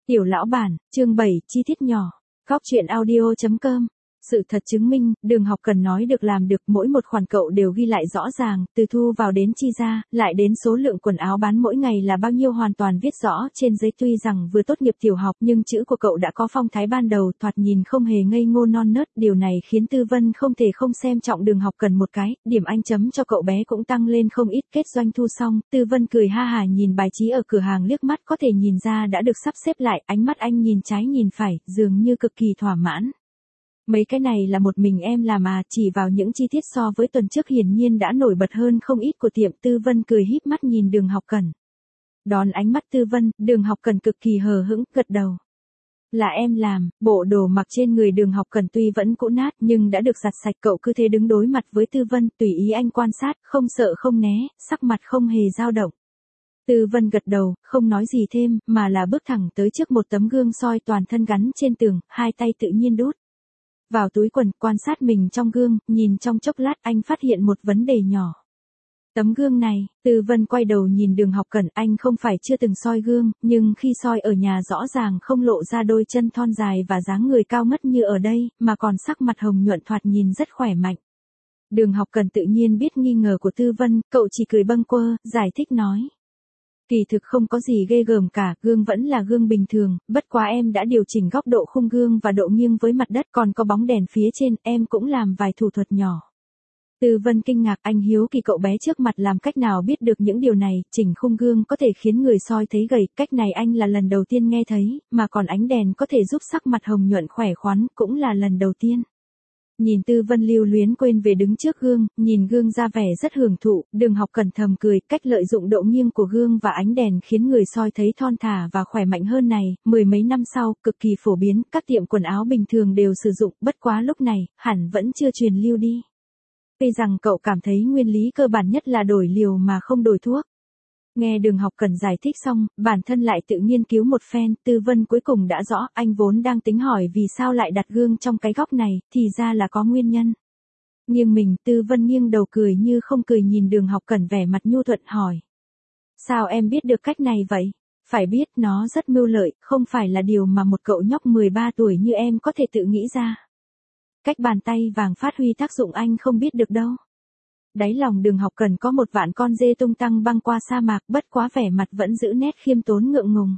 Tiểu lão bản, chương 7, chi tiết nhỏ. Góc truyện audio.com. Sự thật chứng minh, Đường Học Cần nói được làm được, mỗi một khoản cậu đều ghi lại rõ ràng, từ thu vào đến chi ra, lại đến số lượng quần áo bán mỗi ngày là bao nhiêu hoàn toàn viết rõ trên giấy. Tuy rằng vừa tốt nghiệp tiểu học nhưng chữ của cậu đã có phong thái ban đầu, thoạt nhìn không hề ngây ngô non nớt, điều này khiến Tư Vân không thể không xem trọng Đường Học Cần một cái, điểm anh chấm cho cậu bé cũng tăng lên không ít. Kết doanh thu xong, Tư Vân cười ha hả nhìn bài trí ở cửa hàng liếc mắt có thể nhìn ra đã được sắp xếp lại, ánh mắt anh nhìn trái nhìn phải, dường như cực kỳ thỏa mãn. Mấy cái này là một mình em làm à, chỉ vào những chi tiết so với tuần trước hiển nhiên đã nổi bật hơn không ít của tiệm. Tư Vân cười híp mắt nhìn Đường Học Cần. Đón ánh mắt Tư Vân, Đường Học Cần cực kỳ hờ hững, gật đầu. Là em làm. Bộ đồ mặc trên người Đường Học Cần tuy vẫn cũ nát nhưng đã được giặt sạch, cậu cứ thế đứng đối mặt với Tư Vân, tùy ý anh quan sát, không sợ không né, sắc mặt không hề dao động. Tư Vân gật đầu, không nói gì thêm, mà là bước thẳng tới trước một tấm gương soi toàn thân gắn trên tường, hai tay tự nhiên đút vào túi quần, quan sát mình trong gương, nhìn trong chốc lát anh phát hiện một vấn đề nhỏ. Tấm gương này, Tư Vân quay đầu nhìn Đường Học Cần, anh không phải chưa từng soi gương, nhưng khi soi ở nhà rõ ràng không lộ ra đôi chân thon dài và dáng người cao ngất như ở đây, mà còn sắc mặt hồng nhuận thoạt nhìn rất khỏe mạnh. Đường Học Cần tự nhiên biết nghi ngờ của Tư Vân, cậu chỉ cười bâng quơ, giải thích nói. Kỳ thực không có gì ghê gớm cả, gương vẫn là gương bình thường, bất quá em đã điều chỉnh góc độ khung gương và độ nghiêng với mặt đất, còn có bóng đèn phía trên, em cũng làm vài thủ thuật nhỏ. Tư Vân kinh ngạc, anh hiếu kỳ cậu bé trước mặt làm cách nào biết được những điều này, chỉnh khung gương có thể khiến người soi thấy gầy, cách này anh là lần đầu tiên nghe thấy, mà còn ánh đèn có thể giúp sắc mặt hồng nhuận khỏe khoắn, cũng là lần đầu tiên. Nhìn Tư Vân lưu luyến quên về đứng trước gương, nhìn gương ra vẻ rất hưởng thụ, Đường Học Cần thầm cười, cách lợi dụng độ nghiêng của gương và ánh đèn khiến người soi thấy thon thả và khỏe mạnh hơn này, mười mấy năm sau, cực kỳ phổ biến, các tiệm quần áo bình thường đều sử dụng, bất quá lúc này, hẳn vẫn chưa truyền lưu đi. Tuy rằng cậu cảm thấy nguyên lý cơ bản nhất là đổi liều mà không đổi thuốc. Nghe Đường Học Cần giải thích xong, bản thân lại tự nghiên cứu một phen, Tư Vân cuối cùng đã rõ, anh vốn đang tính hỏi vì sao lại đặt gương trong cái góc này, thì ra là có nguyên nhân. Nhưng mình, Tư Vân nghiêng đầu cười như không cười nhìn Đường Học Cần vẻ mặt nhu thuận hỏi. Sao em biết được cách này vậy? Phải biết nó rất mưu lợi, không phải là điều mà một cậu nhóc 13 tuổi như em có thể tự nghĩ ra. Cách bàn tay vàng phát huy tác dụng anh không biết được đâu. Đáy lòng Đường Học Cần có một vạn con dê tung tăng băng qua sa mạc, bất quá vẻ mặt vẫn giữ nét khiêm tốn ngượng ngùng.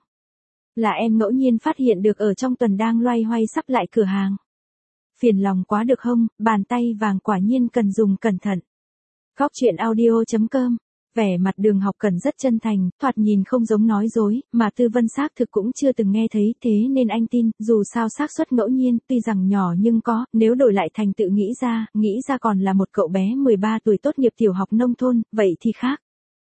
Là em ngẫu nhiên phát hiện được ở trong tuần đang loay hoay sắp lại cửa hàng. Phiền lòng quá được không, bàn tay vàng quả nhiên cần dùng cẩn thận. Góc truyện audio.com. Vẻ mặt Đường Học Cần rất chân thành, thoạt nhìn không giống nói dối, mà Tư Vân xác thực cũng chưa từng nghe thấy, thế nên anh tin, dù sao xác suất ngẫu nhiên, tuy rằng nhỏ nhưng có, nếu đổi lại thành tự nghĩ ra còn là một cậu bé 13 tuổi tốt nghiệp tiểu học nông thôn, vậy thì khác.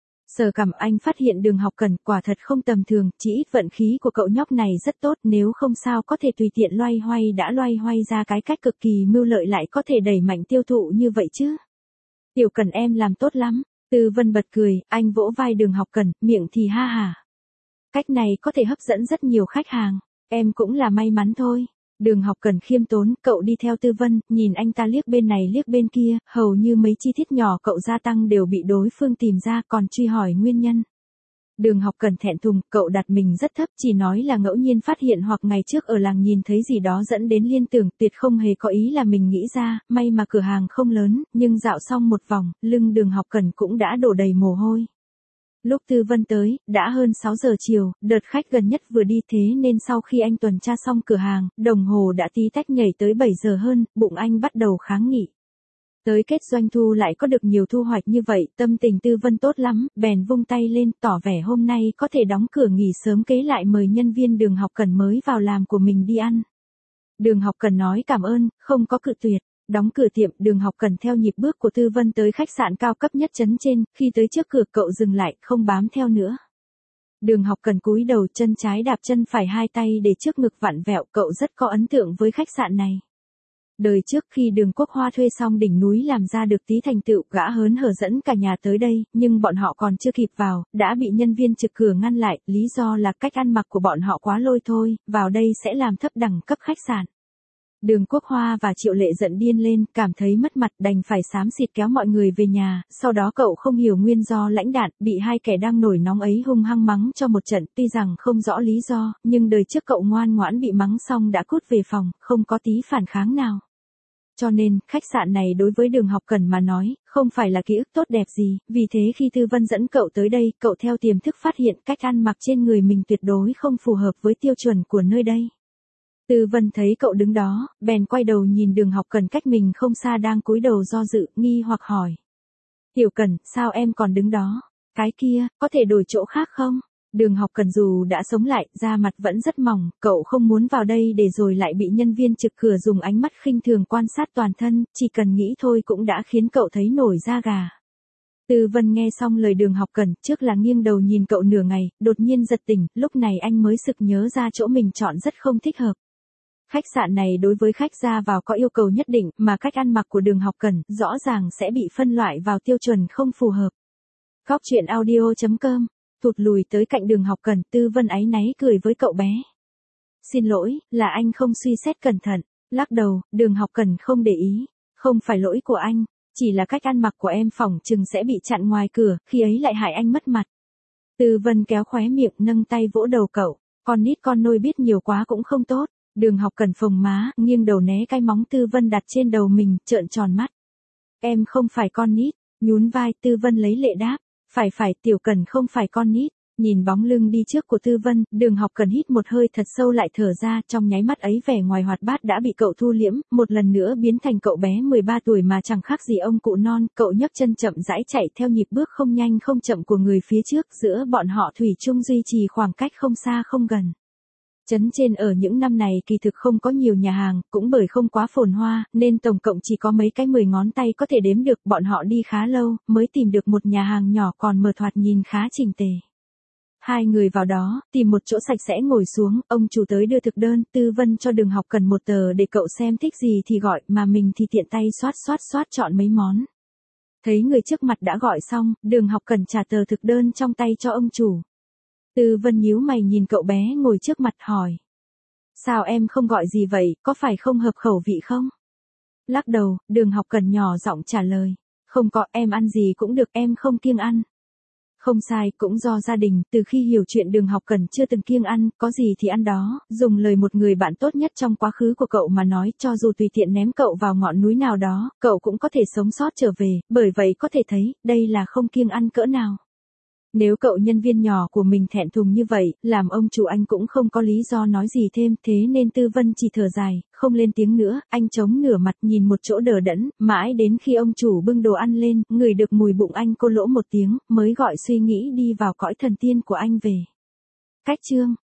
Sờ cằm anh phát hiện Đường Học Cần quả thật không tầm thường, chỉ ít vận khí của cậu nhóc này rất tốt, nếu không sao có thể tùy tiện loay hoay ra cái cách cực kỳ mưu lợi lại có thể đẩy mạnh tiêu thụ như vậy chứ. Tiểu Cần em làm tốt lắm. Tư Vân bật cười, anh vỗ vai Đường Học Cần, miệng thì ha hả. Cách này có thể hấp dẫn rất nhiều khách hàng, em cũng là may mắn thôi. Đường Học Cần khiêm tốn, cậu đi theo Tư Vân, nhìn anh ta liếc bên này liếc bên kia, hầu như mấy chi tiết nhỏ cậu gia tăng đều bị đối phương tìm ra, còn truy hỏi nguyên nhân. Đường Học Cần thẹn thùng, cậu đặt mình rất thấp, chỉ nói là ngẫu nhiên phát hiện hoặc ngày trước ở làng nhìn thấy gì đó dẫn đến liên tưởng, tuyệt không hề có ý là mình nghĩ ra, may mà cửa hàng không lớn, nhưng dạo xong một vòng, lưng Đường Học Cần cũng đã đổ đầy mồ hôi. Lúc Tư Vân tới, đã hơn 6 giờ chiều, đợt khách gần nhất vừa đi, thế nên sau khi anh tuần tra xong cửa hàng, đồng hồ đã tí tách nhảy tới 7 giờ hơn, bụng anh bắt đầu kháng nghị. Tới kết doanh thu lại có được nhiều thu hoạch như vậy, tâm tình Tư Vân tốt lắm, bèn vung tay lên, tỏ vẻ hôm nay có thể đóng cửa nghỉ sớm, kế lại mời nhân viên Đường Học Cần mới vào làm của mình đi ăn. Đường Học Cần nói cảm ơn, không có cự tuyệt. Đóng cửa tiệm, Đường Học Cần theo nhịp bước của Tư Vân tới khách sạn cao cấp nhất trấn trên, khi tới trước cửa cậu dừng lại, không bám theo nữa. Đường Học Cần cúi đầu, chân trái đạp chân phải, hai tay để trước ngực vặn vẹo, cậu rất có ấn tượng với khách sạn này. Đời trước khi Đường Quốc Hoa thuê xong đỉnh núi làm ra được tí thành tựu, gã hớn hở dẫn cả nhà tới đây, nhưng bọn họ còn chưa kịp vào, đã bị nhân viên trực cửa ngăn lại, lý do là cách ăn mặc của bọn họ quá lôi thôi, vào đây sẽ làm thấp đẳng cấp khách sạn. Đường Quốc Hoa và Triệu Lệ giận điên lên, cảm thấy mất mặt đành phải xám xịt kéo mọi người về nhà, sau đó cậu không hiểu nguyên do lãnh đạn, bị hai kẻ đang nổi nóng ấy hung hăng mắng cho một trận, tuy rằng không rõ lý do, nhưng đời trước cậu ngoan ngoãn bị mắng xong đã cút về phòng, không có tí phản kháng nào. Cho nên, khách sạn này đối với Đường Học Cẩn mà nói, không phải là ký ức tốt đẹp gì, vì thế khi Tư Vân dẫn cậu tới đây, cậu theo tiềm thức phát hiện cách ăn mặc trên người mình tuyệt đối không phù hợp với tiêu chuẩn của nơi đây. Tư Vân thấy cậu đứng đó, bèn quay đầu nhìn Đường Học Cẩn cách mình không xa đang cúi đầu do dự, nghi hoặc hỏi. Tiểu Cẩn, sao em còn đứng đó? Cái kia, có thể đổi chỗ khác không? Đường Học Cẩn dù đã sống lại, da mặt vẫn rất mỏng, cậu không muốn vào đây để rồi lại bị nhân viên trực cửa dùng ánh mắt khinh thường quan sát toàn thân, chỉ cần nghĩ thôi cũng đã khiến cậu thấy nổi da gà. Tư Vân nghe xong lời Đường Học Cẩn, trước là nghiêng đầu nhìn cậu nửa ngày, đột nhiên giật tỉnh, lúc này anh mới sực nhớ ra chỗ mình chọn rất không thích hợp. Khách sạn này đối với khách ra vào có yêu cầu nhất định, mà cách ăn mặc của Đường Học Cẩn rõ ràng sẽ bị phân loại vào tiêu chuẩn không phù hợp. Góc truyện audio.com, thụt lùi tới cạnh Đường Học Cẩn, Tư Vân áy náy cười với cậu bé. Xin lỗi, là anh không suy xét cẩn thận. Lắc đầu, Đường Học Cẩn không để ý. Không phải lỗi của anh, chỉ là cách ăn mặc của em phỏng chừng sẽ bị chặn ngoài cửa, khi ấy lại hại anh mất mặt. Tư Vân kéo khóe miệng nâng tay vỗ đầu cậu. Con nít con nôi biết nhiều quá cũng không tốt. Đường Học Cẩn phồng má, nghiêng đầu né cái móng Tư Vân đặt trên đầu mình, trợn tròn mắt. Em không phải con nít, nhún vai, Tư Vân lấy lệ đáp. Phải, Tiểu Cẩn không phải con nít. Nhìn bóng lưng đi trước của Tư Vân, Đường Học Cẩn hít một hơi thật sâu lại thở ra, trong nháy mắt ấy vẻ ngoài hoạt bát đã bị cậu thu liễm, một lần nữa biến thành cậu bé 13 tuổi mà chẳng khác gì ông cụ non, cậu nhấc chân chậm rãi chạy theo nhịp bước không nhanh không chậm của người phía trước, giữa bọn họ thủy chung duy trì khoảng cách không xa không gần. Trấn trên ở những năm này kỳ thực không có nhiều nhà hàng, cũng bởi không quá phồn hoa, nên tổng cộng chỉ có mấy cái 10 ngón tay có thể đếm được, bọn họ đi khá lâu, mới tìm được một nhà hàng nhỏ còn mở thoạt nhìn khá chỉnh tề. Hai người vào đó, tìm một chỗ sạch sẽ ngồi xuống, ông chủ tới đưa thực đơn, Tư Vân cho Đường Học Cẩn một tờ để cậu xem thích gì thì gọi, mà mình thì tiện tay xoát chọn mấy món. Thấy người trước mặt đã gọi xong, Đường Học Cẩn trả tờ thực đơn trong tay cho ông chủ. Tư Vân nhíu mày nhìn cậu bé ngồi trước mặt hỏi. Sao em không gọi gì vậy, có phải không hợp khẩu vị không? Lắc đầu, Đường Học Cẩn nhỏ giọng trả lời. Không có, em ăn gì cũng được, em không kiêng ăn. Không sai, cũng do gia đình, từ khi hiểu chuyện Đường Học Cẩn chưa từng kiêng ăn, có gì thì ăn đó, dùng lời một người bạn tốt nhất trong quá khứ của cậu mà nói, cho dù tùy tiện ném cậu vào ngọn núi nào đó, cậu cũng có thể sống sót trở về, bởi vậy có thể thấy, đây là không kiêng ăn cỡ nào. Nếu cậu nhân viên nhỏ của mình thẹn thùng như vậy, làm ông chủ anh cũng không có lý do nói gì thêm, thế nên Tư Vân chỉ thở dài, không lên tiếng nữa, anh chống nửa mặt nhìn một chỗ đờ đẫn, mãi đến khi ông chủ bưng đồ ăn lên, ngửi được mùi bụng anh cô lỗ một tiếng, mới gọi suy nghĩ đi vào cõi thần tiên của anh về. Cách chương